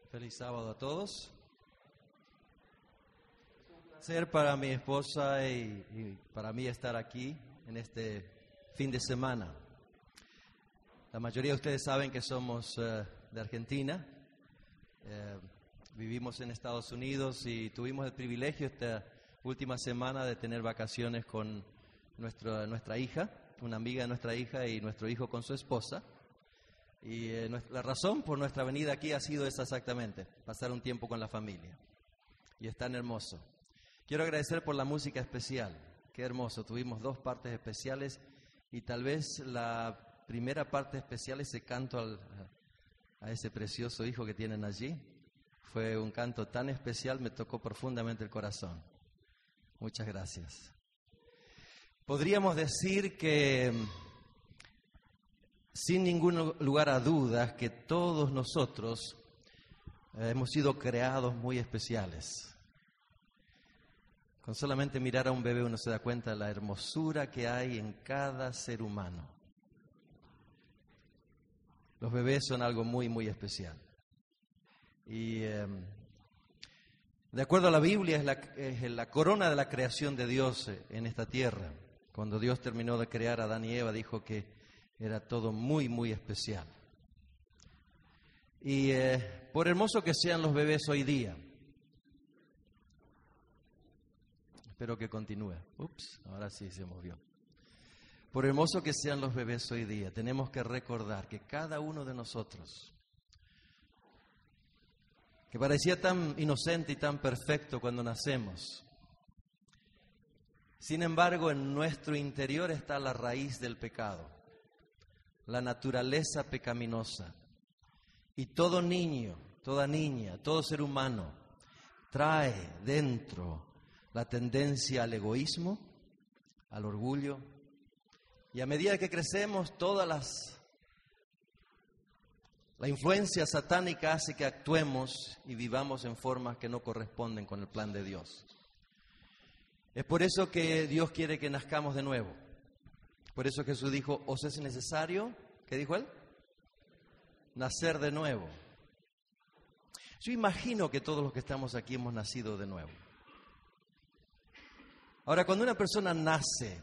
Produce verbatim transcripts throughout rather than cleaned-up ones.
Feliz sábado a todos. Ser para mi esposa y, y para mí estar aquí en este fin de semana. La mayoría de ustedes saben que somos uh, de Argentina. Eh, vivimos en Estados Unidos y tuvimos el privilegio esta última semana de tener vacaciones con nuestra, nuestra hija, una amiga de nuestra hija y nuestro hijo con su esposa. Y eh, nuestra, la razón por nuestra venida aquí ha sido esa exactamente, pasar un tiempo con la familia. Y es tan hermoso. Quiero agradecer por la música especial, qué hermoso. Tuvimos dos partes especiales y tal vez la primera parte especial, ese canto al, a ese precioso hijo que tienen allí, fue un canto tan especial, me tocó profundamente el corazón. Muchas gracias. Podríamos decir que, sin ningún lugar a dudas, que todos nosotros eh, hemos sido creados muy especiales. Con solamente mirar a un bebé uno se da cuenta de la hermosura que hay en cada ser humano. Los bebés son algo muy, muy especial. Y eh, de acuerdo a la Biblia es la, es la corona de la creación de Dios en esta tierra. Cuando Dios terminó de crear a Adán y Eva dijo que era todo muy, muy especial. Y eh, por hermoso que sean los bebés hoy día, espero que continúe. Ups, ahora sí se movió. Por hermoso que sean los bebés hoy día, tenemos que recordar que cada uno de nosotros, que parecía tan inocente y tan perfecto cuando nacemos, sin embargo, en nuestro interior está la raíz del pecado, la naturaleza pecaminosa. Y todo niño, toda niña, todo ser humano trae dentro la tendencia al egoísmo, al orgullo. Y a medida que crecemos, todas las la influencia satánica hace que actuemos y vivamos en formas que no corresponden con el plan de Dios. Es por eso que Dios quiere que nazcamos de nuevo. Por eso Jesús dijo, os es necesario, ¿qué dijo él? Nacer de nuevo. Yo imagino que todos los que estamos aquí hemos nacido de nuevo. Ahora, cuando una persona nace,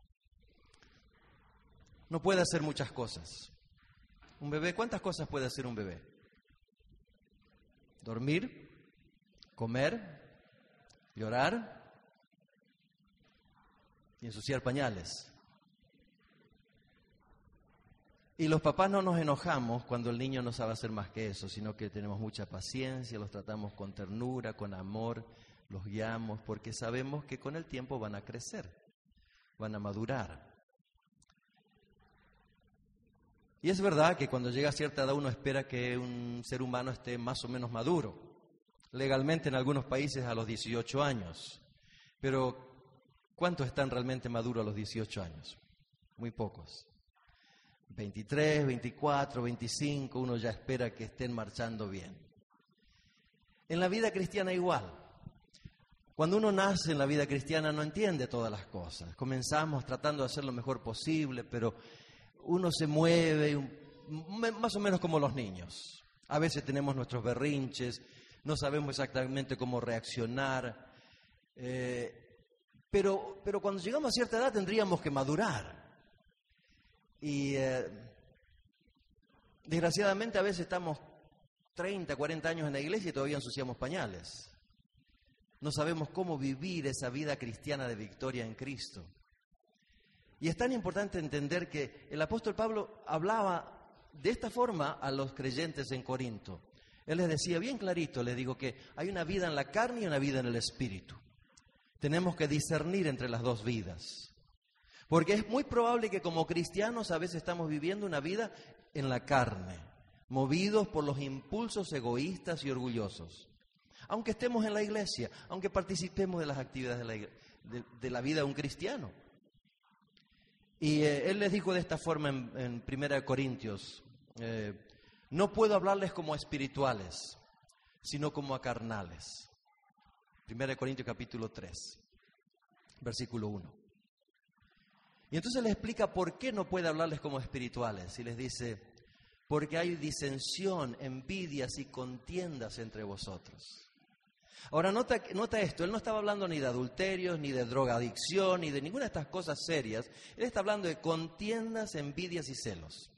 no puede hacer muchas cosas. Un bebé, ¿cuántas cosas puede hacer un bebé? Dormir, comer, llorar y ensuciar pañales. Y los papás no nos enojamos cuando el niño no sabe hacer más que eso, sino que tenemos mucha paciencia, los tratamos con ternura, con amor, los guiamos, porque sabemos que con el tiempo van a crecer, van a madurar. Y es verdad que cuando llega a cierta edad uno espera que un ser humano esté más o menos maduro. Legalmente en algunos países a los dieciocho años. Pero ¿cuántos están realmente maduros a los dieciocho años? Muy pocos. veintitrés, veinticuatro, veinticinco, uno ya espera que estén marchando bien. En la vida cristiana igual. Cuando uno nace en la vida cristiana no entiende todas las cosas. Comenzamos tratando de hacer lo mejor posible, pero uno se mueve más o menos como los niños. A veces tenemos nuestros berrinches, no sabemos exactamente cómo reaccionar, eh, pero, pero cuando llegamos a cierta edad tendríamos que madurar. Y eh, desgraciadamente a veces estamos treinta, cuarenta años en la iglesia y todavía ensuciamos pañales. No sabemos cómo vivir esa vida cristiana de victoria en Cristo. Y es tan importante entender que el apóstol Pablo hablaba de esta forma a los creyentes en Corinto. Él les decía bien clarito, les digo que hay una vida en la carne y una vida en el espíritu. Tenemos que discernir entre las dos vidas. Porque es muy probable que como cristianos a veces estamos viviendo una vida en la carne, movidos por los impulsos egoístas y orgullosos. Aunque estemos en la iglesia, aunque participemos de las actividades de la, de, de la vida de un cristiano. Y eh, él les dijo de esta forma en, en Primera de Corintios, eh, no puedo hablarles como a espirituales, sino como a carnales. Primera de Corintios capítulo tres, versículo uno. Y entonces les explica por qué no puede hablarles como espirituales. Y les dice, porque hay disensión, envidias y contiendas entre vosotros. Ahora, nota, nota esto, él no estaba hablando ni de adulterios, ni de drogadicción, ni de ninguna de estas cosas serias. Él está hablando de contiendas, envidias y celos.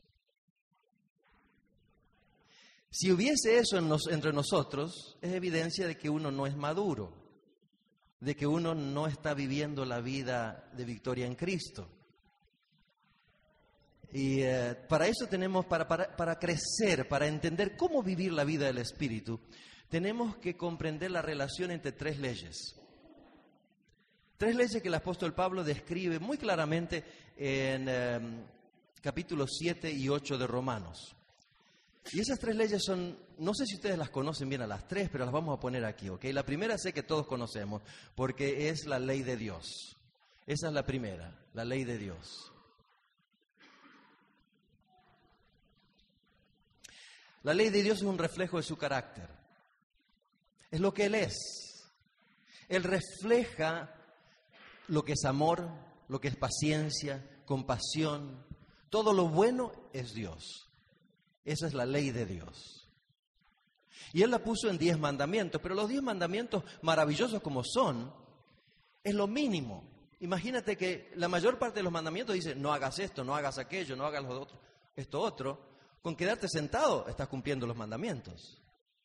Si hubiese eso en nos, entre nosotros, es evidencia de que uno no es maduro, de que uno no está viviendo la vida de victoria en Cristo. Y eh, para eso tenemos, para, para, para crecer, para entender cómo vivir la vida del Espíritu, tenemos que comprender la relación entre tres leyes. Tres leyes que el apóstol Pablo describe muy claramente en eh, capítulos siete y ocho de Romanos. Y esas tres leyes son, no sé si ustedes las conocen bien a las tres, pero las vamos a poner aquí, ¿ok? La primera sé que todos conocemos, porque es la ley de Dios. Esa es la primera, la ley de Dios. La ley de Dios es un reflejo de su carácter. Es lo que Él es. Él refleja lo que es amor, lo que es paciencia, compasión. Todo lo bueno es Dios. Esa es la ley de Dios. Y Él la puso en diez mandamientos, pero los diez mandamientos, maravillosos como son, es lo mínimo. Imagínate que la mayor parte de los mandamientos dice, no hagas esto, no hagas aquello, no hagas lo otro, esto otro. Con quedarte sentado estás cumpliendo los mandamientos.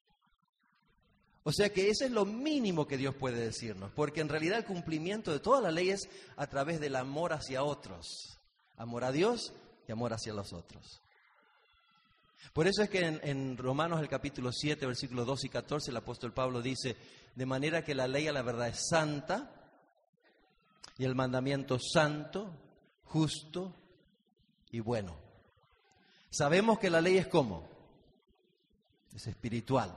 O sea que ese es lo mínimo que Dios puede decirnos, porque en realidad el cumplimiento de toda la ley es a través del amor hacia otros. Amor a Dios y amor hacia los otros. Por eso es que en, en Romanos el capítulo siete, versículos dos y catorce, el apóstol Pablo dice, de manera que la ley a la verdad es santa, y el mandamiento santo, justo y bueno. Sabemos que la ley es ¿cómo? Es espiritual.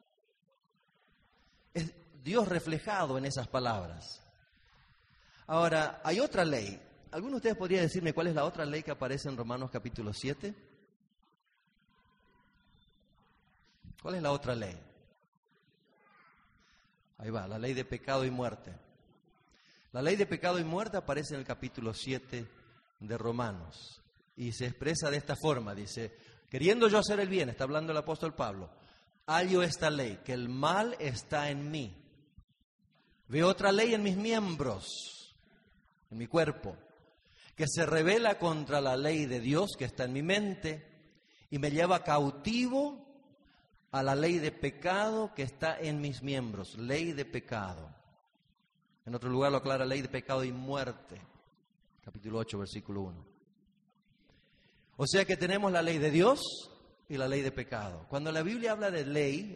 Es Dios reflejado en esas palabras. Ahora, hay otra ley. ¿Alguno de ustedes podría decirme cuál es la otra ley que aparece en Romanos capítulo siete? ¿Cuál es la otra ley? Ahí va, la ley de pecado y muerte. La ley de pecado y muerte aparece en el capítulo siete de Romanos. Y se expresa de esta forma, dice, queriendo yo hacer el bien, está hablando el apóstol Pablo, hallo esta ley, que el mal está en mí. Veo otra ley en mis miembros, en mi cuerpo, que se rebela contra la ley de Dios que está en mi mente y me lleva cautivo a la ley de pecado que está en mis miembros, ley de pecado. En otro lugar lo aclara, ley de pecado y muerte, capítulo ocho, versículo uno. O sea que tenemos la ley de Dios y la ley de pecado. Cuando la Biblia habla de ley,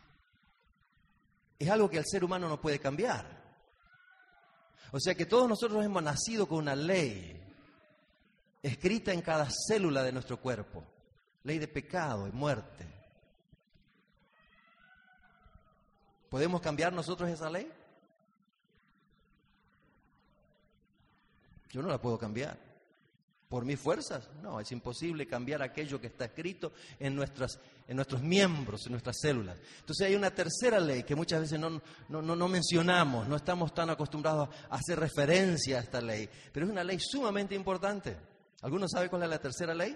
es algo que el ser humano no puede cambiar. O sea que todos nosotros hemos nacido con una ley escrita en cada célula de nuestro cuerpo. Ley de pecado y muerte. ¿Podemos cambiar nosotros esa ley? Yo no la puedo cambiar. ¿Por mis fuerzas? No, es imposible cambiar aquello que está escrito en, nuestras, en nuestros miembros, en nuestras células. Entonces hay una tercera ley que muchas veces no, no, no, no mencionamos, no estamos tan acostumbrados a hacer referencia a esta ley, pero es una ley sumamente importante. ¿Alguno sabe cuál es la tercera ley?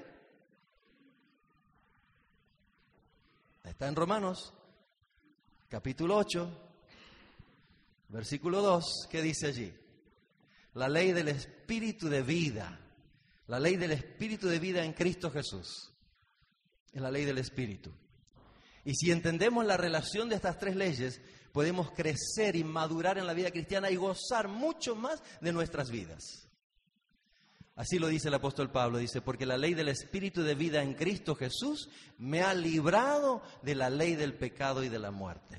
Está en Romanos, capítulo ocho, versículo dos, ¿qué dice allí? La ley del espíritu de vida. La ley del espíritu de vida en Cristo Jesús. Es la ley del espíritu. Y si entendemos la relación de estas tres leyes, podemos crecer y madurar en la vida cristiana y gozar mucho más de nuestras vidas. Así lo dice el apóstol Pablo, dice, porque la ley del espíritu de vida en Cristo Jesús me ha librado de la ley del pecado y de la muerte.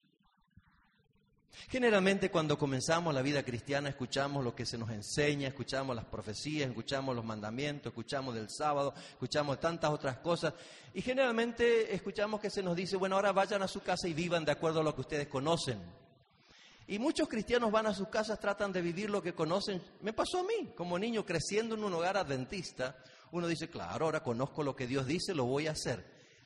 Generalmente cuando comenzamos la vida cristiana escuchamos lo que se nos enseña, escuchamos las profecías, escuchamos los mandamientos, escuchamos del sábado, escuchamos tantas otras cosas y generalmente escuchamos que se nos dice, bueno, ahora vayan a su casa y vivan de acuerdo a lo que ustedes conocen. Y muchos cristianos van a sus casas, tratan de vivir lo que conocen. Me pasó a mí, como niño creciendo en un hogar adventista, uno dice, claro, ahora conozco lo que Dios dice, lo voy a hacer.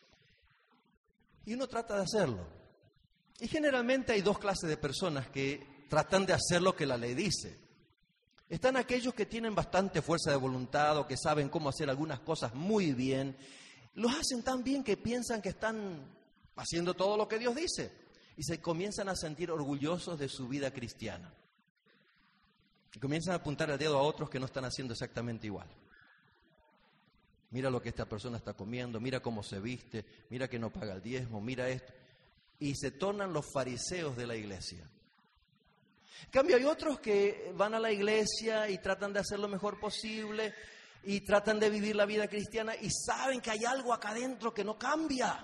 Y uno trata de hacerlo. Y generalmente hay dos clases de personas que tratan de hacer lo que la ley dice. Están aquellos que tienen bastante fuerza de voluntad o que saben cómo hacer algunas cosas muy bien los hacen tan bien que piensan que están haciendo todo lo que Dios dice y se comienzan a sentir orgullosos de su vida cristiana. Y comienzan a apuntar el dedo a otros que no están haciendo exactamente igual. Mira lo que esta persona está comiendo, mira cómo se viste, mira que no paga el diezmo, mira esto. Y se tornan los fariseos de la iglesia. En cambio, hay otros que van a la iglesia y tratan de hacer lo mejor posible y tratan de vivir la vida cristiana y saben que hay algo acá adentro que no cambia.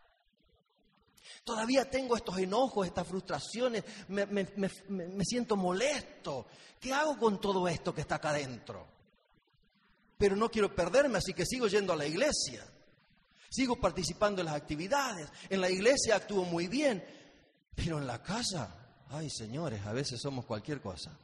Todavía tengo estos enojos, estas frustraciones, me, me, me, me siento molesto. ¿Qué hago con todo esto que está acá adentro? Pero no quiero perderme, así que sigo yendo a la iglesia. Sigo participando en las actividades. En la iglesia actúo muy bien, pero en la casa... Ay, señores, a veces somos cualquier cosa.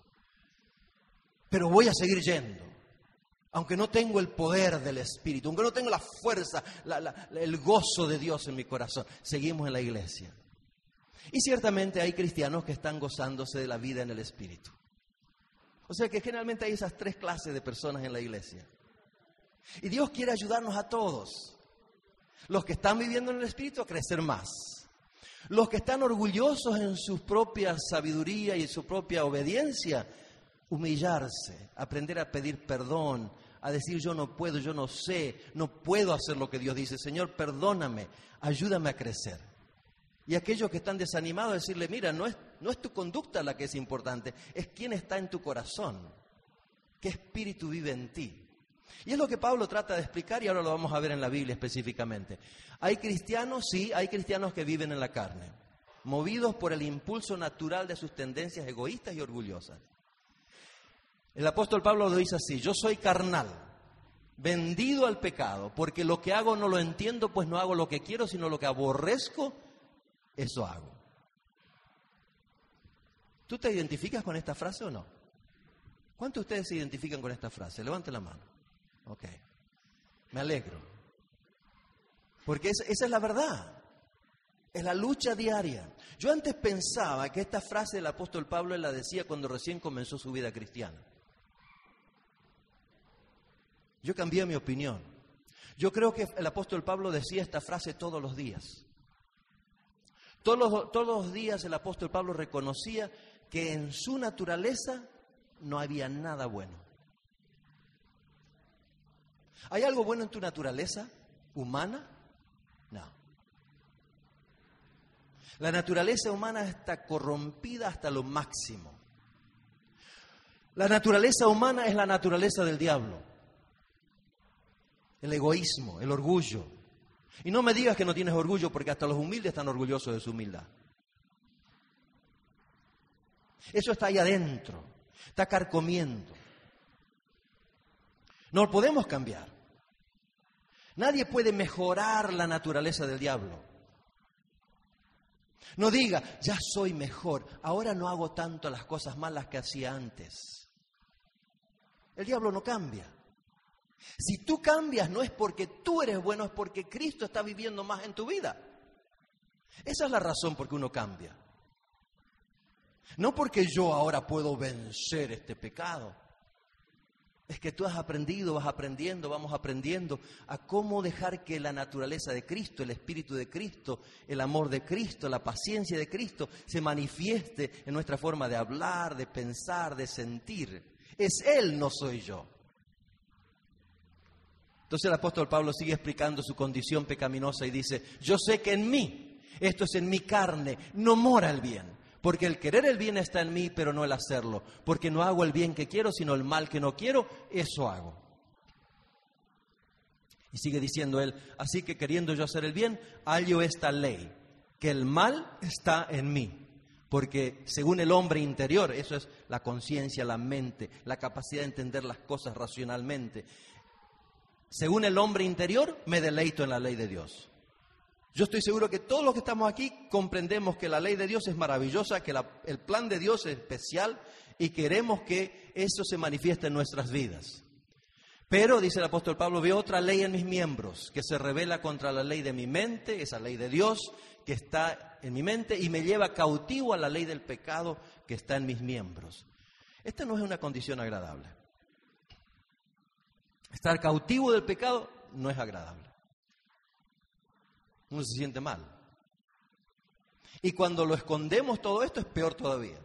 Pero voy a seguir yendo. Aunque no tengo el poder del Espíritu, aunque no tengo la fuerza, la, la, el gozo de Dios en mi corazón, seguimos en la iglesia. Y ciertamente hay cristianos que están gozándose de la vida en el Espíritu. O sea que generalmente hay esas tres clases de personas en la iglesia. Y Dios quiere ayudarnos a todos. Los que están viviendo en el Espíritu a crecer más. Los que están orgullosos en su propia sabiduría y su propia obediencia, humillarse, aprender a pedir perdón, a decir yo no puedo, yo no sé, no puedo hacer lo que Dios dice. Señor, perdóname, ayúdame a crecer. Y aquellos que están desanimados, decirle, mira, no es, no es tu conducta la que es importante, es quién está en tu corazón, qué espíritu vive en ti. Y es lo que Pablo trata de explicar y ahora lo vamos a ver en la Biblia específicamente. Hay cristianos, sí, hay cristianos que viven en la carne, movidos por el impulso natural de sus tendencias egoístas y orgullosas. El apóstol Pablo lo dice así, yo soy carnal, vendido al pecado, porque lo que hago no lo entiendo, pues no hago lo que quiero, sino lo que aborrezco, eso hago. ¿Tú te identificas con esta frase o no? ¿Cuántos de ustedes se identifican con esta frase? Levante la mano. Ok, me alegro. Porque es, esa es la verdad. Es la lucha diaria. Yo antes pensaba que esta frase del apóstol Pablo él la decía cuando recién comenzó su vida cristiana. Yo cambié mi opinión. Yo creo que el apóstol Pablo decía esta frase todos los días. Todos los, todos los días el apóstol Pablo reconocía que en su naturaleza no había nada bueno. ¿Hay algo bueno en tu naturaleza humana? No. La naturaleza humana está corrompida hasta lo máximo. La naturaleza humana es la naturaleza del diablo. El egoísmo, el orgullo. Y no me digas que no tienes orgullo, porque hasta los humildes están orgullosos de su humildad. Eso está ahí adentro, está carcomiendo. No lo podemos cambiar. Nadie puede mejorar la naturaleza del diablo. No diga, ya soy mejor, ahora no hago tanto las cosas malas que hacía antes. El diablo no cambia. Si tú cambias no es porque tú eres bueno, es porque Cristo está viviendo más en tu vida. Esa es la razón por que uno cambia. No porque yo ahora puedo vencer este pecado. Es que tú has aprendido, vas aprendiendo, vamos aprendiendo a cómo dejar que la naturaleza de Cristo, el Espíritu de Cristo, el amor de Cristo, la paciencia de Cristo se manifieste en nuestra forma de hablar, de pensar, de sentir. Es Él, no soy yo. Entonces el apóstol Pablo sigue explicando su condición pecaminosa y dice, yo sé que en mí, esto es en mi carne, no mora el bien. Porque el querer el bien está en mí, pero no el hacerlo. Porque no hago el bien que quiero, sino el mal que no quiero, eso hago. Y sigue diciendo él, así que queriendo yo hacer el bien, hallo esta ley, que el mal está en mí. Porque según el hombre interior, eso es la conciencia, la mente, la capacidad de entender las cosas racionalmente. Según el hombre interior, me deleito en la ley de Dios. Yo estoy seguro que todos los que estamos aquí comprendemos que la ley de Dios es maravillosa, que la, el plan de Dios es especial y queremos que eso se manifieste en nuestras vidas. Pero, dice el apóstol Pablo, veo otra ley en mis miembros que se revela contra la ley de mi mente, esa ley de Dios que está en mi mente y me lleva cautivo a la ley del pecado que está en mis miembros. Esta no es una condición agradable. Estar cautivo del pecado no es agradable. Uno se siente mal. Y cuando lo escondemos todo esto es peor todavía.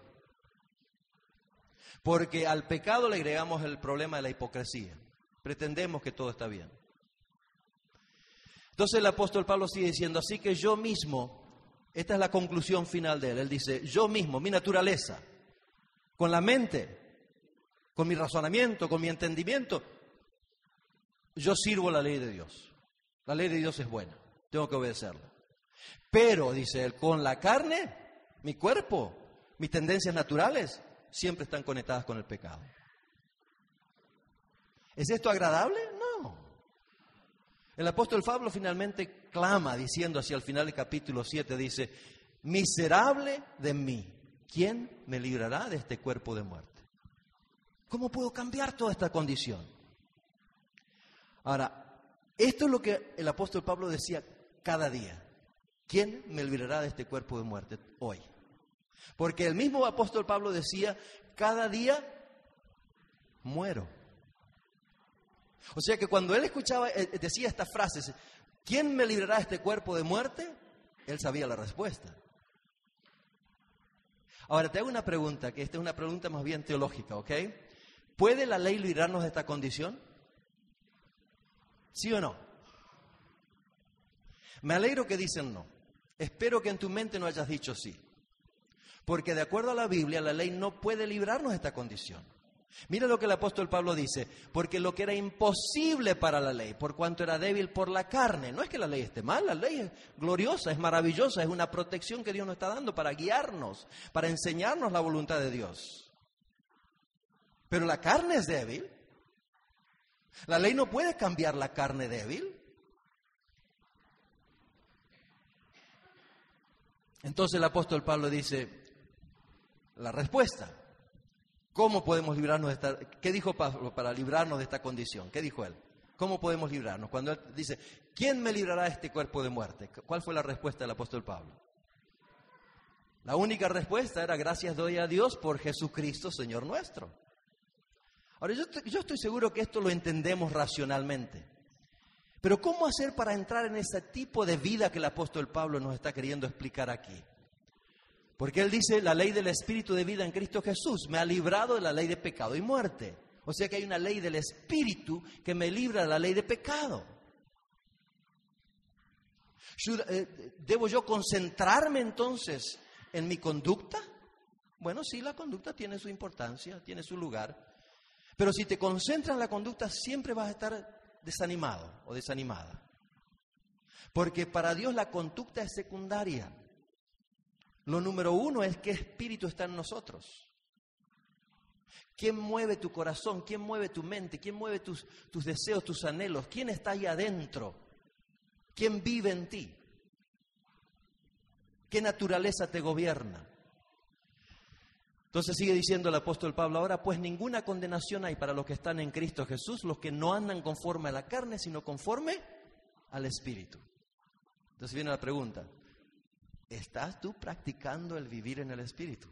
Porque al pecado le agregamos el problema de la hipocresía. Pretendemos que todo está bien. Entonces el apóstol Pablo sigue diciendo, así que yo mismo, esta es la conclusión final de él, él dice, yo mismo, mi naturaleza, con la mente, con mi razonamiento, con mi entendimiento, yo sirvo la ley de Dios. La ley de Dios es buena, tengo que obedecerla. Pero, dice él, con la carne, mi cuerpo, mis tendencias naturales, siempre están conectadas con el pecado. ¿Es esto agradable? No. El apóstol Pablo finalmente clama diciendo hacia el final del capítulo siete, dice, miserable de mí, ¿quién me librará de este cuerpo de muerte? ¿Cómo puedo cambiar toda esta condición? Ahora, esto es lo que el apóstol Pablo decía cada día. ¿Quién me librará de este cuerpo de muerte hoy? Porque el mismo apóstol Pablo decía, cada día muero. O sea que cuando él escuchaba, decía estas frases, ¿quién me librará de este cuerpo de muerte? Él sabía la respuesta. Ahora te hago una pregunta, que esta es una pregunta más bien teológica, ¿ok? ¿Puede la ley librarnos de esta condición? ¿Sí o no? Me alegro que dicen no. Espero que en tu mente no hayas dicho sí. Porque de acuerdo a la Biblia, la ley no puede librarnos de esta condición. Mira lo que el apóstol Pablo dice, porque lo que era imposible para la ley, por cuanto era débil por la carne, no es que la ley esté mal, la ley es gloriosa, es maravillosa, es una protección que Dios nos está dando para guiarnos, para enseñarnos la voluntad de Dios. Pero la carne es débil. La ley no puede cambiar la carne débil. Entonces el apóstol Pablo dice, la respuesta, ¿cómo podemos librarnos de esta? ¿Qué dijo Pablo para librarnos de esta condición? ¿Qué dijo él? ¿Cómo podemos librarnos? Cuando él dice, ¿quién me librará de este cuerpo de muerte? ¿Cuál fue la respuesta del apóstol Pablo? La única respuesta era, gracias doy a Dios por Jesucristo, Señor nuestro. Ahora, yo, yo estoy seguro que esto lo entendemos racionalmente. Pero ¿cómo hacer para entrar en ese tipo de vida que el apóstol Pablo nos está queriendo explicar aquí? Porque él dice, la ley del Espíritu de vida en Cristo Jesús me ha librado de la ley de pecado y muerte. O sea que hay una ley del Espíritu que me libra de la ley de pecado. ¿Debo yo concentrarme entonces en mi conducta? Bueno, sí, la conducta tiene su importancia, tiene su lugar. Pero si te concentras en la conducta, siempre vas a estar desanimado o desanimada. Porque para Dios la conducta es secundaria. Lo número uno es qué espíritu está en nosotros. ¿Quién mueve tu corazón? ¿Quién mueve tu mente? ¿Quién mueve tus, tus deseos, tus anhelos? ¿Quién está ahí adentro? ¿Quién vive en ti? ¿Qué naturaleza te gobierna? Entonces sigue diciendo el apóstol Pablo, ahora pues ninguna condenación hay para los que están en Cristo Jesús, los que no andan conforme a la carne, sino conforme al Espíritu. Entonces viene la pregunta, ¿estás tú practicando el vivir en el Espíritu?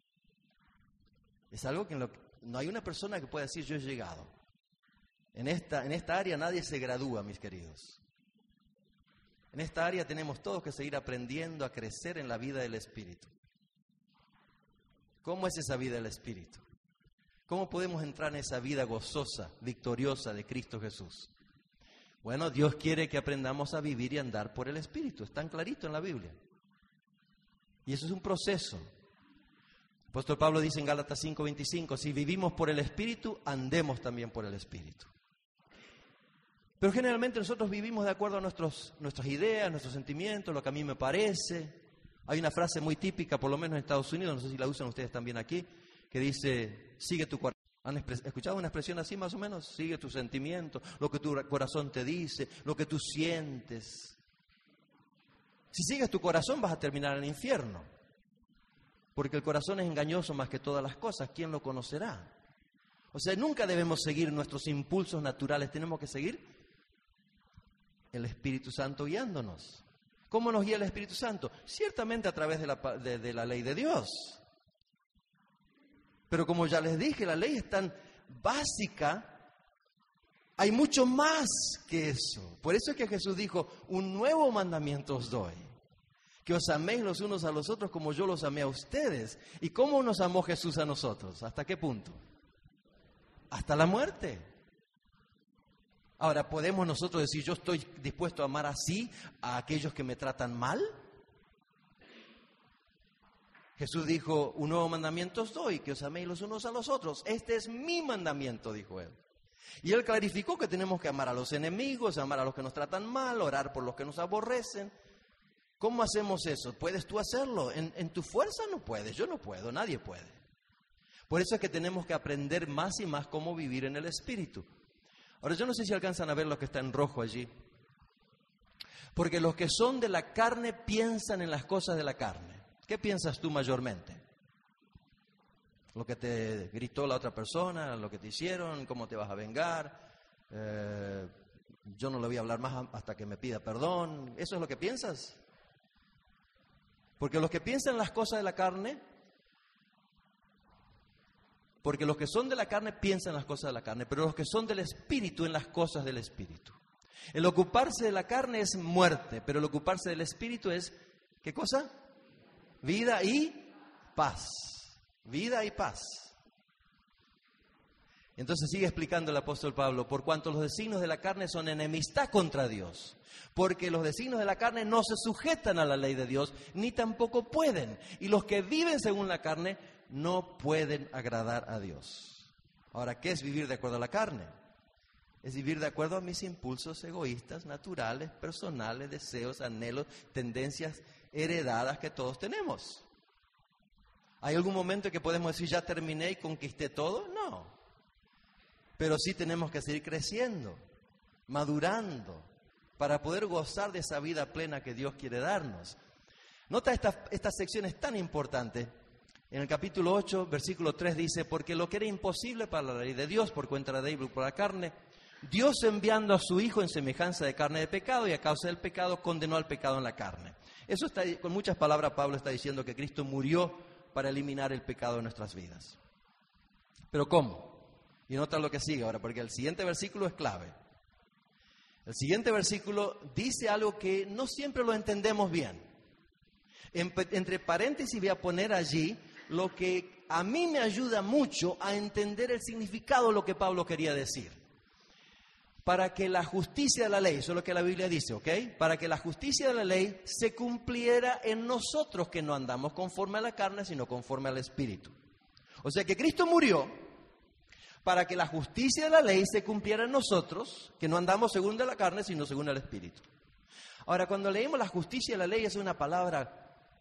Es algo que, en lo que no hay una persona que pueda decir, yo he llegado. En esta, en esta área nadie se gradúa, mis queridos. En esta área tenemos todos que seguir aprendiendo a crecer en la vida del Espíritu. ¿Cómo es esa vida del Espíritu? ¿Cómo podemos entrar en esa vida gozosa, victoriosa de Cristo Jesús? Bueno, Dios quiere que aprendamos a vivir y andar por el Espíritu. Está tan clarito en la Biblia. Y eso es un proceso. El apóstol Pablo dice en Gálatas cinco veinticinco, si vivimos por el Espíritu, andemos también por el Espíritu. Pero generalmente nosotros vivimos de acuerdo a nuestros, nuestras ideas, nuestros sentimientos, lo que a mí me parece. Hay una frase muy típica, por lo menos en Estados Unidos, no sé si la usan ustedes también aquí, que dice, sigue tu corazón. ¿Han escuchado una expresión así más o menos? Sigue tu sentimiento, lo que tu corazón te dice, lo que tú sientes. Si sigues tu corazón vas a terminar en el infierno, porque el corazón es engañoso más que todas las cosas. ¿Quién lo conocerá? O sea, nunca debemos seguir nuestros impulsos naturales, tenemos que seguir el Espíritu Santo guiándonos. ¿Cómo nos guía el Espíritu Santo? Ciertamente a través de la, de, de la ley de Dios. Pero como ya les dije, la ley es tan básica Hay mucho más que eso. Por eso es que Jesús dijo, un nuevo mandamiento os doy. Que os améis los unos a los otros como yo los amé a ustedes. ¿Y cómo nos amó Jesús a nosotros? ¿Hasta qué punto? Hasta la muerte. Ahora, ¿podemos nosotros decir, yo estoy dispuesto a amar así a aquellos que me tratan mal? Jesús dijo, un nuevo mandamiento os doy, que os améis los unos a los otros. Este es mi mandamiento, dijo él. Y él clarificó que tenemos que amar a los enemigos, amar a los que nos tratan mal, orar por los que nos aborrecen. ¿Cómo hacemos eso? ¿Puedes tú hacerlo? En, en tu fuerza no puedes, yo no puedo, nadie puede. Por eso es que tenemos que aprender más y más cómo vivir en el Espíritu. Ahora, yo no sé si alcanzan a ver lo que está en rojo allí. Porque los que son de la carne piensan en las cosas de la carne. ¿Qué piensas tú mayormente? Lo que te gritó la otra persona, lo que te hicieron, cómo te vas a vengar. Eh, yo no le voy a hablar más hasta que me pida perdón. ¿Eso es lo que piensas? Porque los que piensan en las cosas de la carne, porque los que son de la carne piensan en las cosas de la carne, pero los que son del Espíritu en las cosas del Espíritu. El ocuparse de la carne es muerte, pero el ocuparse del Espíritu es, ¿qué cosa? Vida y paz. Vida y paz. Entonces sigue explicando el apóstol Pablo, por cuanto los designios de la carne son enemistad contra Dios, porque los designios de la carne no se sujetan a la ley de Dios, ni tampoco pueden, y los que viven según la carne no pueden agradar a Dios. Ahora, ¿qué es vivir de acuerdo a la carne? Es vivir de acuerdo a mis impulsos egoístas, naturales, personales, deseos, anhelos, tendencias heredadas que todos tenemos. ¿Hay algún momento en que podemos decir, ya terminé y conquisté todo? No. Pero sí tenemos que seguir creciendo, madurando, para poder gozar de esa vida plena que Dios quiere darnos. Nota esta, esta sección es tan importante. En el capítulo ocho, versículo tres dice, porque lo que era imposible para la ley de Dios, por cuenta de débil por la carne, Dios enviando a su Hijo en semejanza de carne de pecado, y a causa del pecado condenó al pecado en la carne. Eso está, con muchas palabras Pablo está diciendo que Cristo murió para eliminar el pecado de nuestras vidas. ¿Pero cómo? Y nota lo que sigue ahora, porque el siguiente versículo es clave. El siguiente versículo dice algo que no siempre lo entendemos bien. En, entre paréntesis voy a poner allí lo que a mí me ayuda mucho a entender el significado de lo que Pablo quería decir. Para que la justicia de la ley, eso es lo que la Biblia dice, ¿ok? Para que la justicia de la ley se cumpliera en nosotros, que no andamos conforme a la carne, sino conforme al Espíritu. O sea que Cristo murió para que la justicia de la ley se cumpliera en nosotros, que no andamos según de la carne, sino según el Espíritu. Ahora, cuando leemos la justicia de la ley es una palabra,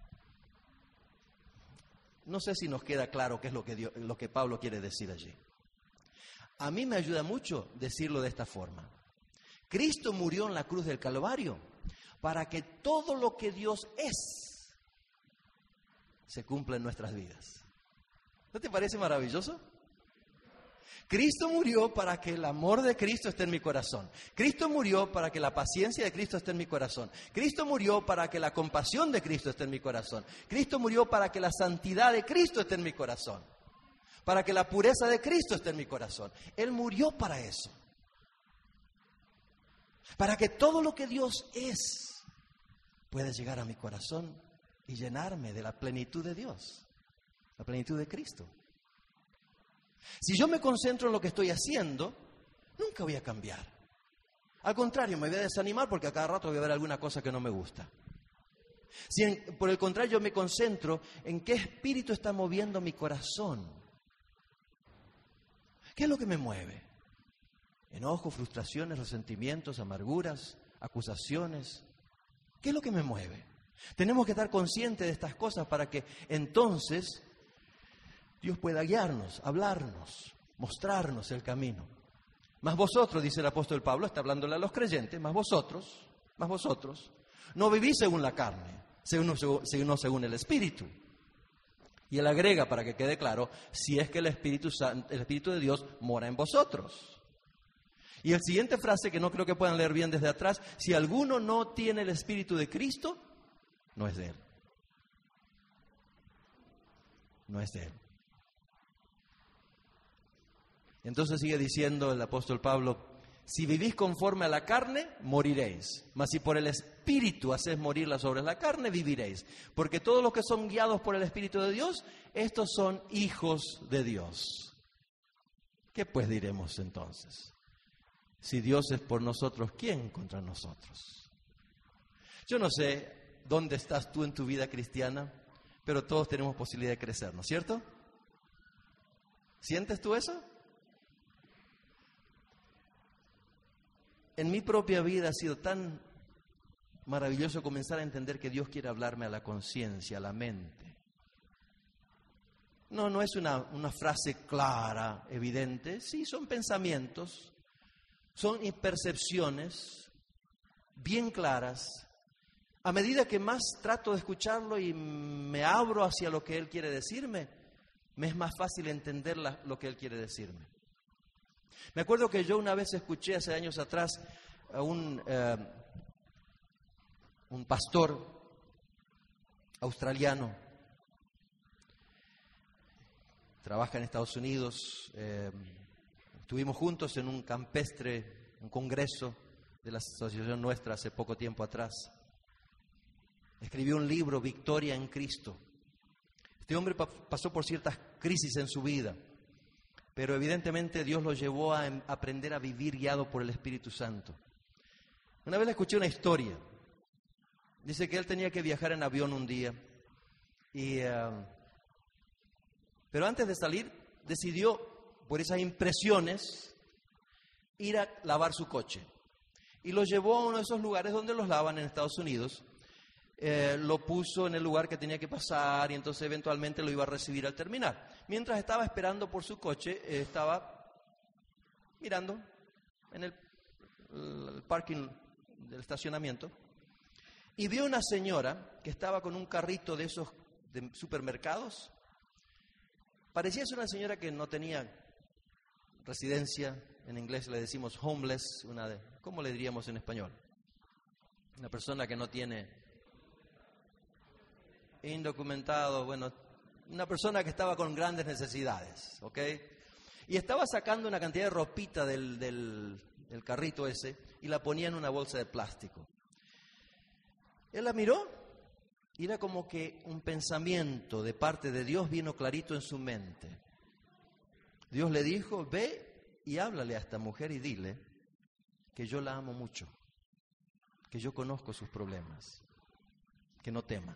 no sé si nos queda claro qué es lo que, Dios, lo que Pablo quiere decir allí. A mí me ayuda mucho decirlo de esta forma. Cristo murió en la cruz del Calvario para que todo lo que Dios es se cumpla en nuestras vidas. ¿No te parece maravilloso? Cristo murió para que el amor de Cristo esté en mi corazón. Cristo murió para que la paciencia de Cristo esté en mi corazón. Cristo murió para que la compasión de Cristo esté en mi corazón. Cristo murió para que la santidad de Cristo esté en mi corazón. Para que la pureza de Cristo esté en mi corazón. Él murió para eso. Para que todo lo que Dios es pueda llegar a mi corazón y llenarme de la plenitud de Dios. La plenitud de Cristo. Si yo me concentro en lo que estoy haciendo, nunca voy a cambiar. Al contrario, me voy a desanimar porque a cada rato voy a ver alguna cosa que no me gusta. Si en, por el contrario yo me concentro en qué espíritu está moviendo mi corazón. ¿Qué es lo que me mueve? Enojo, frustraciones, resentimientos, amarguras, acusaciones. ¿Qué es lo que me mueve? Tenemos que estar conscientes de estas cosas para que entonces Dios pueda guiarnos, hablarnos, mostrarnos el camino. Mas vosotros, dice el apóstol Pablo, está hablándole a los creyentes, mas vosotros, mas vosotros, no vivís según la carne, sino según, según el Espíritu. Y él agrega, para que quede claro, si es que el Espíritu Santo, el Espíritu de Dios mora en vosotros. Y el siguiente frase, que no creo que puedan leer bien desde atrás, si alguno no tiene el Espíritu de Cristo, no es de él. No es de él. Entonces sigue diciendo el apóstol Pablo, Si vivís conforme a la carne, moriréis. Mas si por el Espíritu hacéis morir las obras de la carne, viviréis. Porque todos los que son guiados por el Espíritu de Dios, estos son hijos de Dios. ¿Qué pues diremos entonces? Si Dios es por nosotros, ¿quién contra nosotros? Yo no sé dónde estás tú en tu vida cristiana, pero todos tenemos posibilidad de crecer, ¿no es cierto? ¿Sientes tú eso? En mi propia vida ha sido tan maravilloso comenzar a entender que Dios quiere hablarme a la conciencia, a la mente. No, no es una, una frase clara, evidente. Sí, son pensamientos, son percepciones bien claras. A medida que más trato de escucharlo y me abro hacia lo que Él quiere decirme, me es más fácil entender la, lo que Él quiere decirme. Me acuerdo que yo una vez escuché hace años atrás a un, eh, un pastor australiano, trabaja en Estados Unidos, eh, estuvimos juntos en un campestre, un congreso de la asociación nuestra hace poco tiempo atrás. Escribió un libro, Victoria en Cristo. Este hombre pa- pasó por ciertas crisis en su vida, pero evidentemente Dios lo llevó a em- aprender a vivir guiado por el Espíritu Santo. Una vez le escuché una historia. Dice que él tenía que viajar en avión un día, y, uh, pero antes de salir decidió, por esas impresiones, ir a lavar su coche. Y lo llevó a uno de esos lugares donde los lavan en Estados Unidos. Eh, lo puso en el lugar que tenía que pasar y entonces eventualmente lo iba a recibir al terminar. Mientras estaba esperando por su coche, eh, estaba mirando en el, el parking del estacionamiento y vio una señora que estaba con un carrito de esos de supermercados. Parecía ser una señora que no tenía residencia, en inglés le decimos homeless, una de, ¿cómo le diríamos en español? Una persona que no tiene... indocumentado, bueno, una persona que estaba con grandes necesidades, ¿ok? Y estaba sacando una cantidad de ropita del, del, del carrito ese y la ponía en una bolsa de plástico. Él la miró y era como que un pensamiento de parte de Dios vino clarito en su mente. Dios le dijo, ve y háblale a esta mujer y dile que yo la amo mucho, que yo conozco sus problemas, que no tema.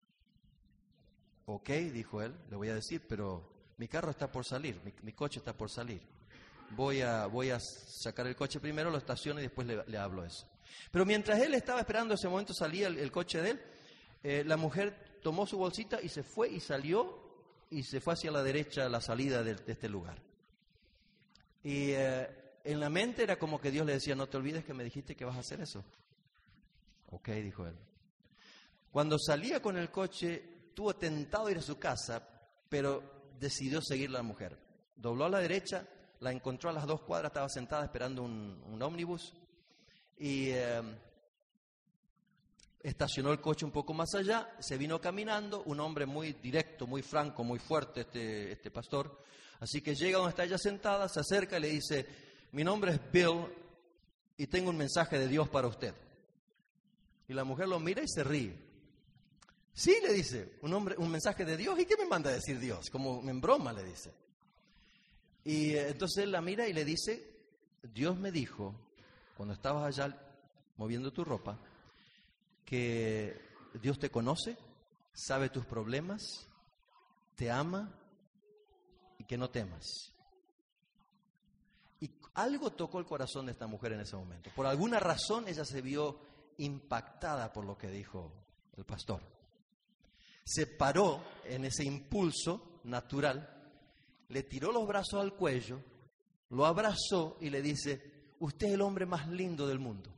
Ok, dijo él, le voy a decir, pero mi carro está por salir, mi, mi coche está por salir. Voy a, voy a sacar el coche primero, lo estaciono y después le, le hablo eso. Pero mientras él estaba esperando ese momento, salía el, el coche de él, eh, la mujer tomó su bolsita y se fue y salió y se fue hacia la derecha a la salida de, de este lugar. Y eh, en la mente era como que Dios le decía, no te olvides que me dijiste que vas a hacer eso. Ok, dijo él. Cuando salía con el coche, estuvo tentado a ir a su casa, pero decidió seguir a la mujer. Dobló a la derecha, la encontró a las dos cuadras, estaba sentada esperando un, un ómnibus y eh, estacionó el coche un poco más allá, se vino caminando, un hombre muy directo, muy franco, muy fuerte, este, este pastor. Así que llega donde está ella sentada, se acerca y le dice, mi nombre es Bill y tengo un mensaje de Dios para usted. Y la mujer lo mira y se ríe. Sí, le dice, un hombre, un mensaje de Dios. ¿Y qué me manda a decir Dios? Como en broma le dice. Y eh, entonces él la mira y le dice, Dios me dijo, cuando estabas allá moviendo tu ropa, que Dios te conoce, sabe tus problemas, te ama y que no temas. Y algo tocó el corazón de esta mujer en ese momento. Por alguna razón ella se vio impactada por lo que dijo el pastor. Se paró en ese impulso natural, le tiró los brazos al cuello, lo abrazó y le dice, usted es el hombre más lindo del mundo.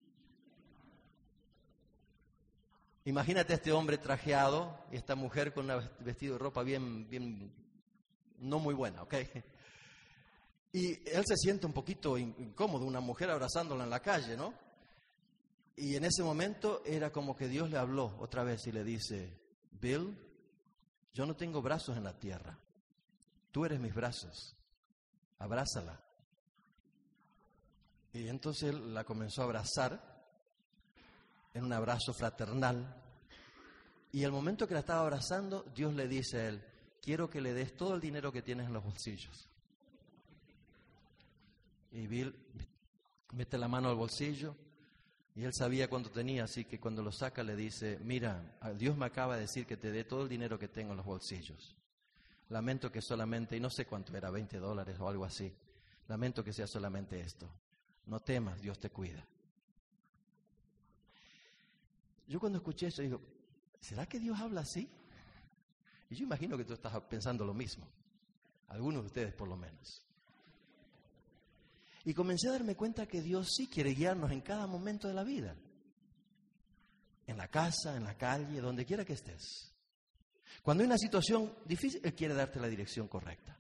Imagínate a este hombre trajeado y esta mujer con un vestido de ropa bien, bien, no muy buena, ¿ok? Y él se siente un poquito incómodo, una mujer abrazándola en la calle, ¿no? Y en ese momento era como que Dios le habló otra vez y le dice, Bill, yo no tengo brazos en la tierra, tú eres mis brazos, abrázala. Y entonces él la comenzó a abrazar en un abrazo fraternal. Y al momento que la estaba abrazando, Dios le dice a él: quiero que le des todo el dinero que tienes en los bolsillos. Y Bill mete la mano al bolsillo y él sabía cuánto tenía, así que cuando lo saca le dice: mira, Dios me acaba de decir que te dé todo el dinero que tengo en los bolsillos. Lamento que solamente, y no sé cuánto era, veinte dólares o algo así. Lamento que sea solamente esto. No temas, Dios te cuida. Yo cuando escuché eso digo: ¿será que Dios habla así? Y yo imagino que tú estás pensando lo mismo. Algunos de ustedes por lo menos. Y comencé a darme cuenta que Dios sí quiere guiarnos en cada momento de la vida. En la casa, en la calle, donde quiera que estés. Cuando hay una situación difícil, Él quiere darte la dirección correcta.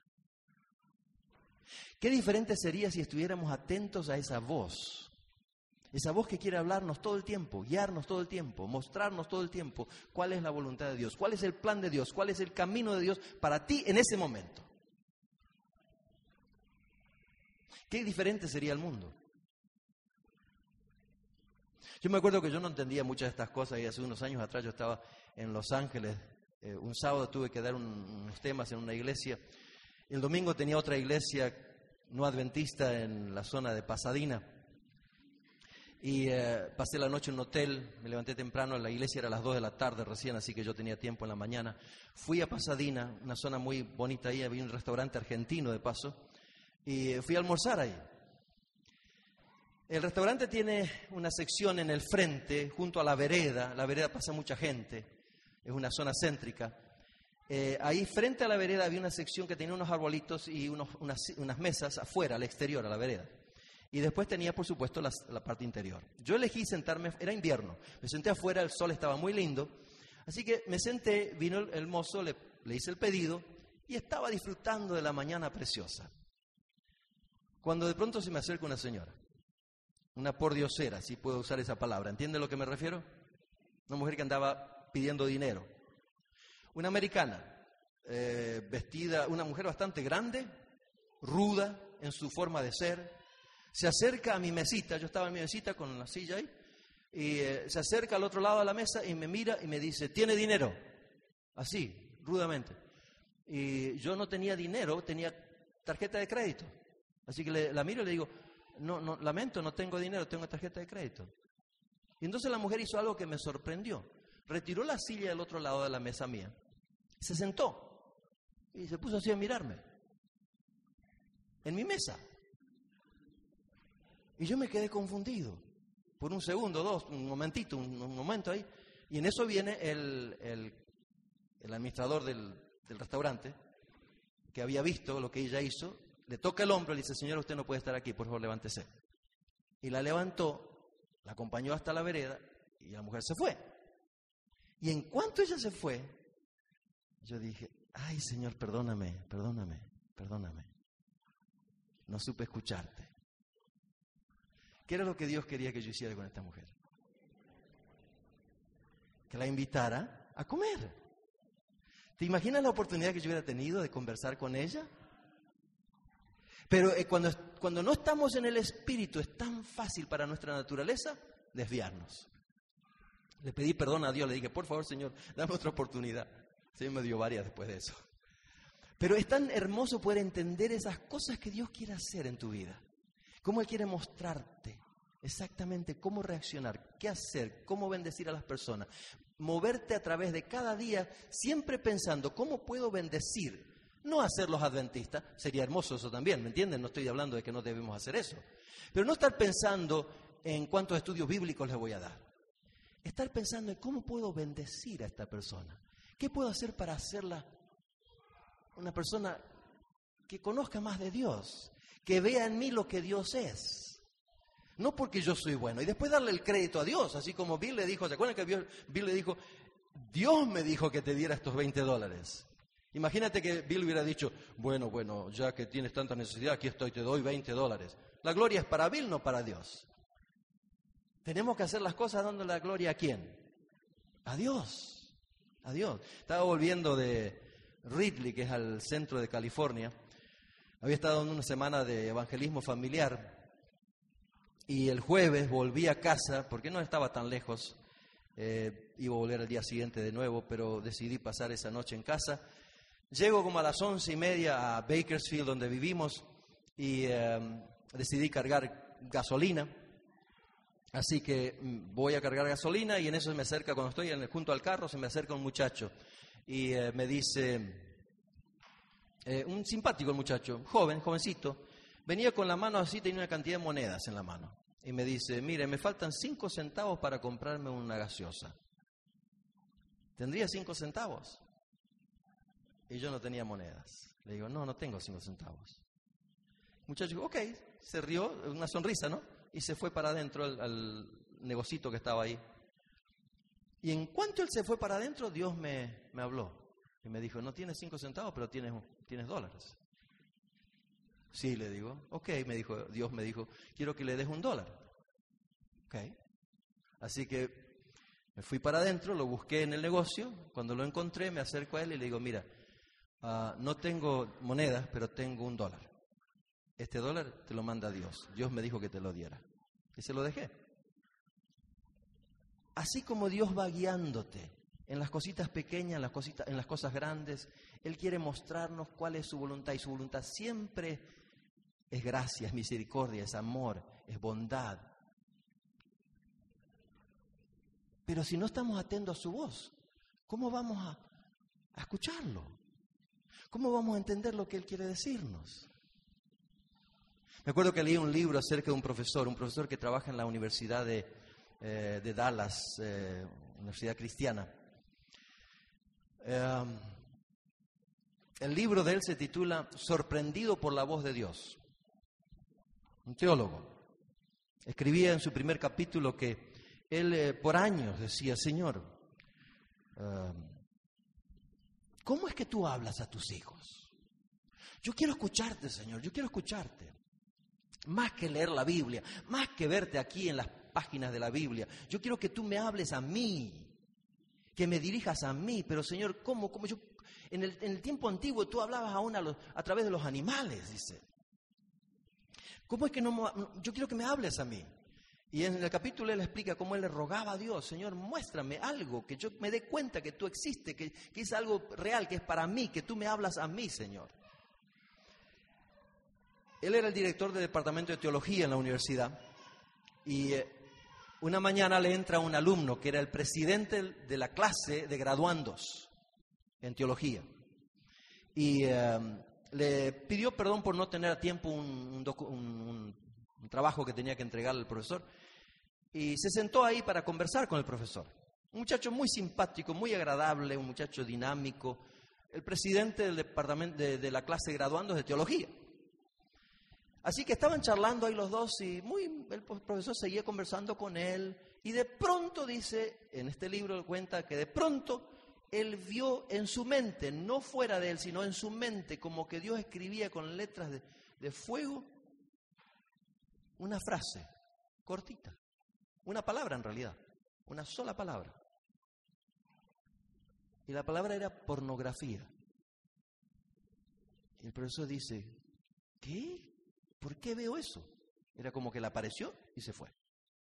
Qué diferente sería si estuviéramos atentos a esa voz. Esa voz que quiere hablarnos todo el tiempo, guiarnos todo el tiempo, mostrarnos todo el tiempo cuál es la voluntad de Dios, cuál es el plan de Dios, cuál es el camino de Dios para ti en ese momento. Qué diferente sería el mundo. Yo me acuerdo que yo no entendía muchas de estas cosas y hace unos años atrás yo estaba en Los Ángeles. Eh, un sábado tuve que dar un, unos temas en una iglesia. El domingo tenía otra iglesia no adventista en la zona de Pasadena. Y eh, pasé la noche en un hotel, me levanté temprano, la iglesia era a las dos de la tarde recién, así que yo tenía tiempo en la mañana. Fui a Pasadena, una zona muy bonita ahí, había un restaurante argentino de paso. Y fui a almorzar ahí. El restaurante tiene una sección en el frente, junto a la vereda. La vereda pasa mucha gente, es una zona céntrica. Eh, ahí frente a la vereda había una sección que tenía unos arbolitos y unos, unas, unas mesas afuera, al exterior, a la vereda. Y después tenía, por supuesto, la, la parte interior. Yo elegí sentarme, era invierno, me senté afuera, el sol estaba muy lindo. Así que me senté, vino el, el mozo, le, le hice el pedido y estaba disfrutando de la mañana preciosa. Cuando de pronto se me acerca una señora, una pordiosera, si puedo usar esa palabra, ¿entiende a lo que me refiero? Una mujer que andaba pidiendo dinero. Una americana, eh, vestida, una mujer bastante grande, ruda en su forma de ser, se acerca a mi mesita, yo estaba en mi mesita con la silla ahí, y eh, se acerca al otro lado de la mesa y me mira y me dice: ¿tiene dinero? Así, rudamente. Y yo no tenía dinero, tenía tarjeta de crédito. Así que le, la miro y le digo: no, no, lamento, no tengo dinero, tengo tarjeta de crédito. Y entonces la mujer hizo algo que me sorprendió. Retiró la silla del otro lado de la mesa mía, se sentó y se puso así a mirarme en mi mesa. Y yo me quedé confundido por un segundo, dos, un momentito, un, un momento ahí. Y en eso viene el, el, el administrador del, del restaurante, que había visto lo que ella hizo. Le toca el hombro y le dice: señora, usted no puede estar aquí, por favor, levántese. Y la levantó, la acompañó hasta la vereda y la mujer se fue. Y en cuanto ella se fue, yo dije: ay, Señor, perdóname, perdóname, perdóname. No supe escucharte. ¿Qué era lo que Dios quería que yo hiciera con esta mujer? Que la invitara a comer. ¿Te imaginas la oportunidad que yo hubiera tenido de conversar con ella? Pero eh, cuando, cuando no estamos en el Espíritu es tan fácil para nuestra naturaleza desviarnos. Le pedí perdón a Dios, le dije: por favor, Señor, dame otra oportunidad. El Señor me dio varias después de eso. Pero es tan hermoso poder entender esas cosas que Dios quiere hacer en tu vida. Cómo Él quiere mostrarte exactamente cómo reaccionar, qué hacer, cómo bendecir a las personas. Moverte a través de cada día, siempre pensando: ¿cómo puedo bendecir? No hacer los adventistas, sería hermoso eso también, ¿me entienden? No estoy hablando de que no debemos hacer eso. Pero no estar pensando en cuántos estudios bíblicos les voy a dar. Estar pensando en cómo puedo bendecir a esta persona. ¿Qué puedo hacer para hacerla una persona que conozca más de Dios? Que vea en mí lo que Dios es. No porque yo soy bueno. Y después darle el crédito a Dios, así como Bill le dijo, ¿se acuerdan que Bill, Bill le dijo: Dios me dijo que te diera estos veinte dólares? Imagínate que Bill hubiera dicho: bueno, bueno, ya que tienes tanta necesidad, aquí estoy, te doy veinte dólares. La gloria es para Bill, no para Dios. Tenemos que hacer las cosas dándole la gloria ¿a quién? A Dios. A Dios. Estaba volviendo de Ridley, que es al centro de California. Había estado en una semana de evangelismo familiar. Y el jueves volví a casa, porque no estaba tan lejos, eh, iba a volver al día siguiente de nuevo, pero decidí pasar esa noche en casa. Llego como a las once y media a Bakersfield, donde vivimos, y eh, decidí cargar gasolina. Así que voy a cargar gasolina y en eso se me acerca, cuando estoy en el, junto al carro, se me acerca un muchacho y eh, me dice, eh, un simpático el muchacho, joven, jovencito, venía con la mano así, tenía una cantidad de monedas en la mano. Y me dice, mire, me faltan cinco centavos para comprarme una gaseosa. ¿Tendría cinco centavos? Y yo no tenía monedas. Le digo, no, no tengo cinco centavos. El muchacho dijo, ok, se rió, una sonrisa, ¿no? Y se fue para adentro al, al negocito que estaba ahí. Y en cuanto él se fue para adentro, Dios me, me habló. Y me dijo, no tienes cinco centavos, pero tienes, tienes dólares. Sí, le digo, ok, me dijo, Dios me dijo, quiero que le des un dólar. Ok. Así que me fui para adentro, lo busqué en el negocio. Cuando lo encontré, me acerco a él y le digo, mira, uh, no tengo monedas, pero tengo un dólar. Este dólar te lo manda Dios. Dios me dijo que te lo diera. Y se lo dejé. Así como Dios va guiándote en las cositas pequeñas, en las cositas, en las cosas grandes, Él quiere mostrarnos cuál es su voluntad. Y su voluntad siempre es gracia, es misericordia, es amor, es bondad. Pero si no estamos atentos a su voz, ¿cómo vamos a, a escucharlo? ¿Cómo vamos a entender lo que Él quiere decirnos? Me acuerdo que leí un libro acerca de un profesor, un profesor que trabaja en la Universidad de, eh, de Dallas, eh, Universidad Cristiana. Eh, el libro de él se titula Sorprendido por la voz de Dios. Un teólogo. Escribía en su primer capítulo que él eh, por años decía, Señor, eh, ¿cómo es que tú hablas a tus hijos? Yo quiero escucharte, Señor, yo quiero escucharte. Más que leer la Biblia, más que verte aquí en las páginas de la Biblia, yo quiero que tú me hables a mí, que me dirijas a mí. Pero Señor, ¿cómo? ¿Cómo yo? En el, en el tiempo antiguo tú hablabas aún a, los, a través de los animales, dice. ¿Cómo es que no? Yo quiero que me hables a mí. Y en el capítulo él explica cómo él le rogaba a Dios, Señor, muéstrame algo, que yo me dé cuenta que tú existes, que, que es algo real, que es para mí, que tú me hablas a mí, Señor. Él era el director del departamento de teología en la universidad y eh, una mañana le entra un alumno que era el presidente de la clase de graduandos en teología y eh, le pidió perdón por no tener a tiempo un, un, docu- un, un, un trabajo que tenía que entregarle al profesor y se sentó ahí para conversar con el profesor. Un muchacho muy simpático, muy agradable, un muchacho dinámico, el presidente del departamento de, de la clase de graduandos de teología. Así que estaban charlando ahí los dos y muy, el profesor seguía conversando con él y de pronto dice, en este libro cuenta que de pronto él vio en su mente, no fuera de él, sino en su mente, como que Dios escribía con letras de, de fuego una frase cortita, una palabra en realidad, una sola palabra. Y la palabra era pornografía. Y el profesor dice, ¿qué? ¿Por qué veo eso? Era como que le apareció y se fue.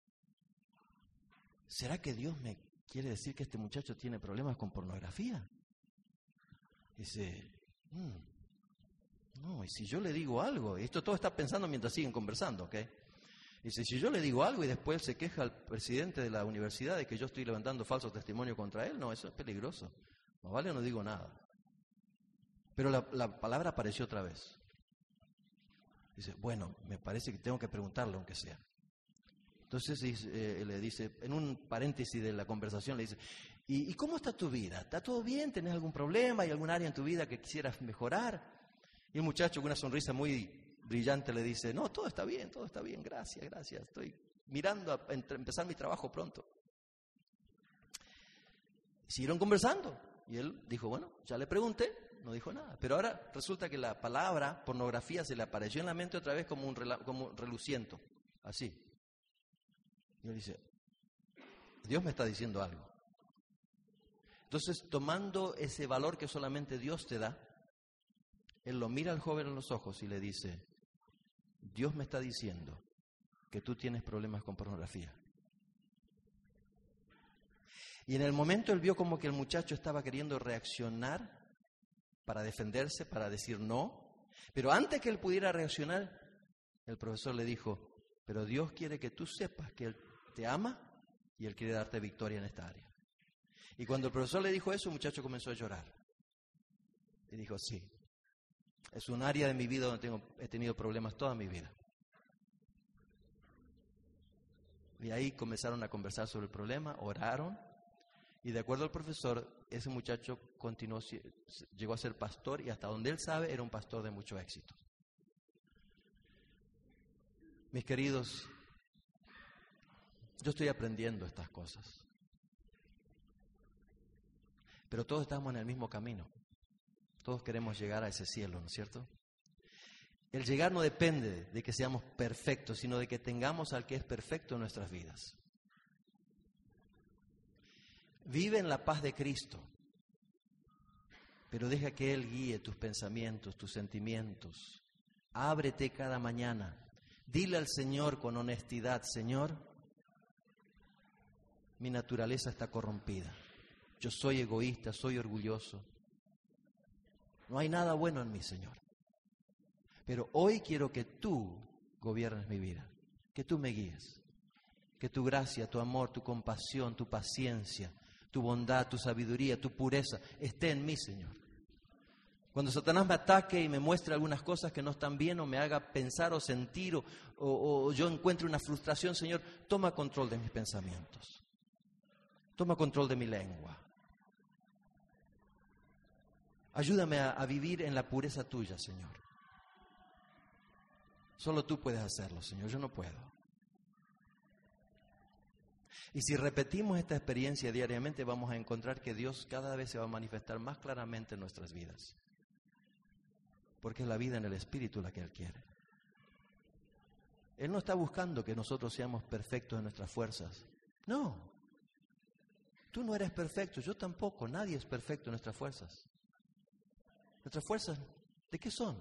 ¿Será que Dios me quiere decir que este muchacho tiene problemas con pornografía? Dice, mmm, no, y si yo le digo algo, y esto todo está pensando mientras siguen conversando, ¿ok? Dice, si yo le digo algo y después se queja al presidente de la universidad de que yo estoy levantando falso testimonio contra él, no, eso es peligroso. Más vale no digo nada. Pero la, la palabra apareció otra vez. Dice, bueno, me parece que tengo que preguntarle aunque sea. Entonces eh, le dice, en un paréntesis de la conversación, le dice, ¿y, ¿y cómo está tu vida? ¿Está todo bien? ¿Tenés algún problema? ¿Hay algún área en tu vida que quisieras mejorar? Y el muchacho con una sonrisa muy brillante le dice, no, todo está bien, todo está bien, gracias, gracias. Estoy mirando a empezar mi trabajo pronto. Siguieron conversando y él dijo, bueno, ya le pregunté. No dijo nada, pero ahora resulta que la palabra pornografía se le apareció en la mente otra vez como un, rela, como un reluciento, así. Y él dice, Dios me está diciendo algo. Entonces, tomando ese valor que solamente Dios te da, él lo mira al joven en los ojos y le dice, Dios me está diciendo que tú tienes problemas con pornografía. Y en el momento él vio como que el muchacho estaba queriendo reaccionar para defenderse, para decir no. Pero antes que él pudiera reaccionar, el profesor le dijo, pero Dios quiere que tú sepas que Él te ama y Él quiere darte victoria en esta área. Y cuando el profesor le dijo eso, el muchacho comenzó a llorar. Y dijo, sí, es un área de mi vida donde tengo, he tenido problemas toda mi vida. Y ahí comenzaron a conversar sobre el problema, oraron. Y de acuerdo al profesor, ese muchacho continuó, llegó a ser pastor y hasta donde él sabe era un pastor de mucho éxito. Mis queridos, yo estoy aprendiendo estas cosas. Pero todos estamos en el mismo camino. Todos queremos llegar a ese cielo, ¿no es cierto? El llegar no depende de que seamos perfectos, sino de que tengamos al que es perfecto en nuestras vidas. Vive en la paz de Cristo, pero deja que Él guíe tus pensamientos, tus sentimientos. Ábrete cada mañana. Dile al Señor con honestidad, Señor, mi naturaleza está corrompida. Yo soy egoísta, soy orgulloso. No hay nada bueno en mí, Señor. Pero hoy quiero que tú gobiernes mi vida, que tú me guíes, que tu gracia, tu amor, tu compasión, tu paciencia, tu bondad, tu sabiduría, tu pureza esté en mí, Señor. Cuando Satanás me ataque y me muestre algunas cosas que no están bien o me haga pensar o sentir o, o, o yo encuentre una frustración, Señor, toma control de mis pensamientos. Toma control de mi lengua. Ayúdame a, a vivir en la pureza tuya, Señor. Solo tú puedes hacerlo, Señor, yo no puedo. Y si repetimos esta experiencia diariamente, vamos a encontrar que Dios cada vez se va a manifestar más claramente en nuestras vidas. Porque es la vida en el Espíritu la que Él quiere. Él no está buscando que nosotros seamos perfectos en nuestras fuerzas. No. Tú no eres perfecto, yo tampoco, nadie es perfecto en nuestras fuerzas. ¿Nuestras fuerzas de qué son?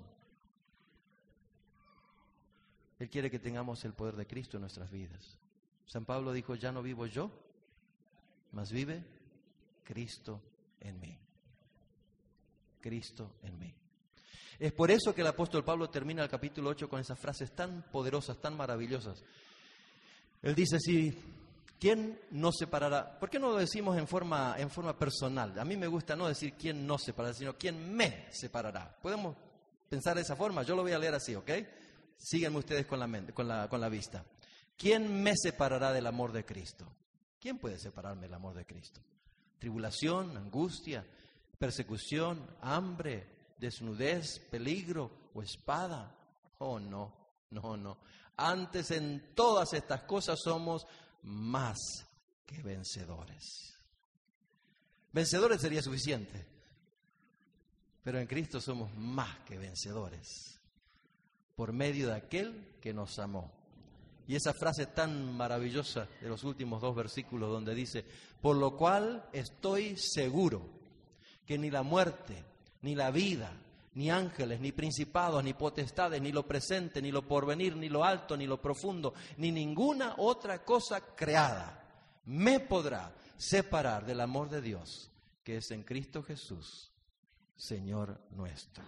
Él quiere que tengamos el poder de Cristo en nuestras vidas. San Pablo dijo, ya no vivo yo, mas vive Cristo en mí. Cristo en mí. Es por eso que el apóstol Pablo termina el capítulo ocho con esas frases tan poderosas, tan maravillosas. Él dice así, ¿quién nos separará? ¿Por qué no lo decimos en forma, en forma personal? A mí me gusta no decir quién nos separará, sino quién me separará. ¿Podemos pensar de esa forma? Yo lo voy a leer así, ¿ok? Síganme ustedes con la mente, con la, con la vista. ¿Quién me separará del amor de Cristo? ¿Quién puede separarme del amor de Cristo? Tribulación, angustia, persecución, hambre, desnudez, peligro o espada. Oh, no, no, no. Antes en todas estas cosas somos más que vencedores. Vencedores sería suficiente, pero en Cristo somos más que vencedores, por medio de aquel que nos amó. Y esa frase tan maravillosa de los últimos dos versículos donde dice, por lo cual estoy seguro que ni la muerte, ni la vida, ni ángeles, ni principados, ni potestades, ni lo presente, ni lo porvenir, ni lo alto, ni lo profundo, ni ninguna otra cosa creada me podrá separar del amor de Dios, que es en Cristo Jesús, Señor nuestro.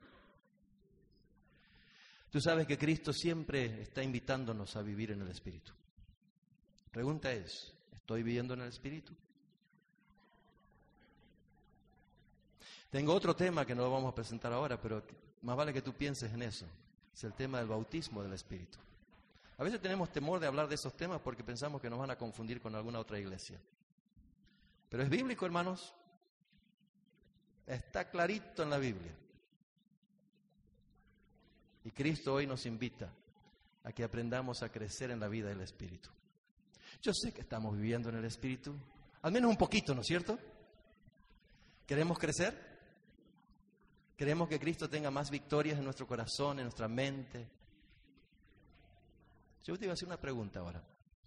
Tú sabes que Cristo siempre está invitándonos a vivir en el Espíritu. Pregunta es, ¿estoy viviendo en el Espíritu? Tengo otro tema que no lo vamos a presentar ahora, pero más vale que tú pienses en eso. Es el tema del bautismo del Espíritu. A veces tenemos temor de hablar de esos temas porque pensamos que nos van a confundir con alguna otra iglesia. Pero es bíblico, hermanos. Está clarito en la Biblia. Y Cristo hoy nos invita a que aprendamos a crecer en la vida del Espíritu. Yo sé que estamos viviendo en el Espíritu, al menos un poquito, ¿no es cierto? ¿Queremos crecer? ¿Queremos que Cristo tenga más victorias en nuestro corazón, en nuestra mente? Yo te iba a hacer una pregunta ahora.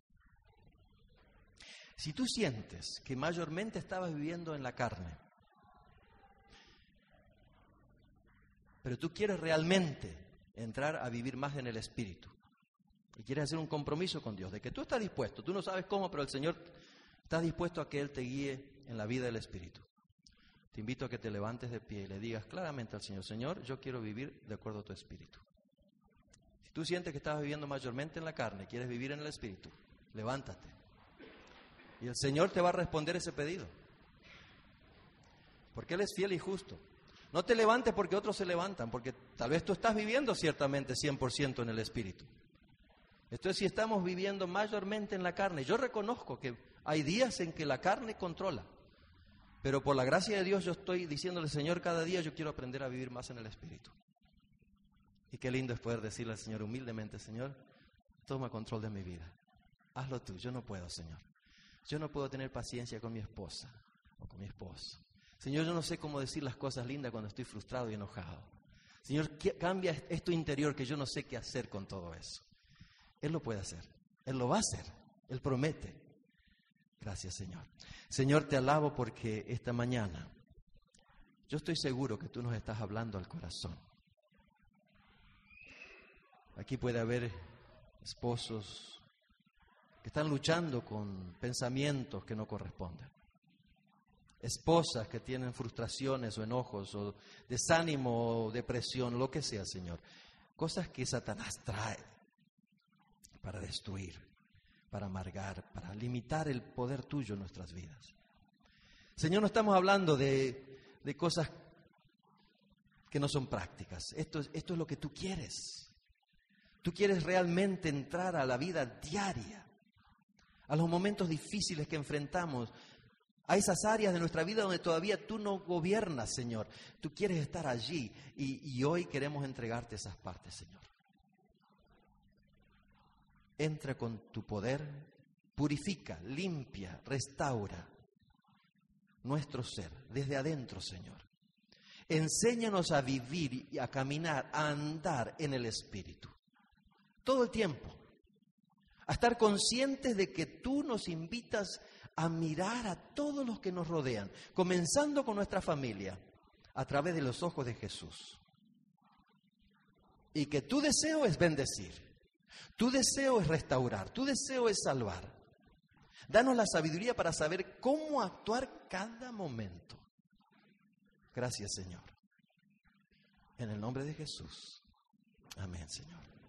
Si tú sientes que mayormente estabas viviendo en la carne, pero tú quieres realmente entrar a vivir más en el Espíritu, y quieres hacer un compromiso con Dios, de que tú estás dispuesto, tú no sabes cómo, pero el Señor está dispuesto a que Él te guíe en la vida del Espíritu. Te invito a que te levantes de pie y le digas claramente al Señor: Señor, yo quiero vivir de acuerdo a tu Espíritu. Si tú sientes que estás viviendo mayormente en la carne, quieres vivir en el Espíritu, levántate. Y el Señor te va a responder ese pedido. Porque Él es fiel y justo. No te levantes porque otros se levantan, porque tal vez tú estás viviendo ciertamente cien por ciento en el Espíritu. Esto es si estamos viviendo mayormente en la carne. Yo reconozco que hay días en que la carne controla, pero por la gracia de Dios yo estoy diciéndole: Señor, cada día yo quiero aprender a vivir más en el Espíritu. Y qué lindo es poder decirle al Señor humildemente: Señor, toma control de mi vida. Hazlo tú, yo no puedo, Señor. Yo no puedo tener paciencia con mi esposa o con mi esposo. Señor, yo no sé cómo decir las cosas lindas cuando estoy frustrado y enojado. Señor, cambia esto interior que yo no sé qué hacer con todo eso. Él lo puede hacer, Él lo va a hacer, Él promete. Gracias, Señor. Señor, te alabo porque esta mañana yo estoy seguro que tú nos estás hablando al corazón. Aquí puede haber esposos que están luchando con pensamientos que no corresponden. Esposas que tienen frustraciones o enojos o desánimo o depresión, lo que sea, Señor. Cosas que Satanás trae para destruir, para amargar, para limitar el poder tuyo en nuestras vidas. Señor, no estamos hablando de, de cosas que no son prácticas. Esto, esto es lo que tú quieres. Tú quieres realmente entrar a la vida diaria, a los momentos difíciles que enfrentamos, a esas áreas de nuestra vida donde todavía tú no gobiernas, Señor. Tú quieres estar allí y, y hoy queremos entregarte esas partes, Señor. Entra con tu poder, purifica, limpia, restaura nuestro ser desde adentro, Señor. Enséñanos a vivir y a caminar, a andar en el Espíritu. Todo el tiempo. A estar conscientes de que tú nos invitas a mirar a todos los que nos rodean, comenzando con nuestra familia, a través de los ojos de Jesús. Y que tu deseo es bendecir. Tu deseo es restaurar, tu deseo es salvar. Danos la sabiduría para saber cómo actuar cada momento. Gracias, Señor. En el nombre de Jesús. Amén, Señor.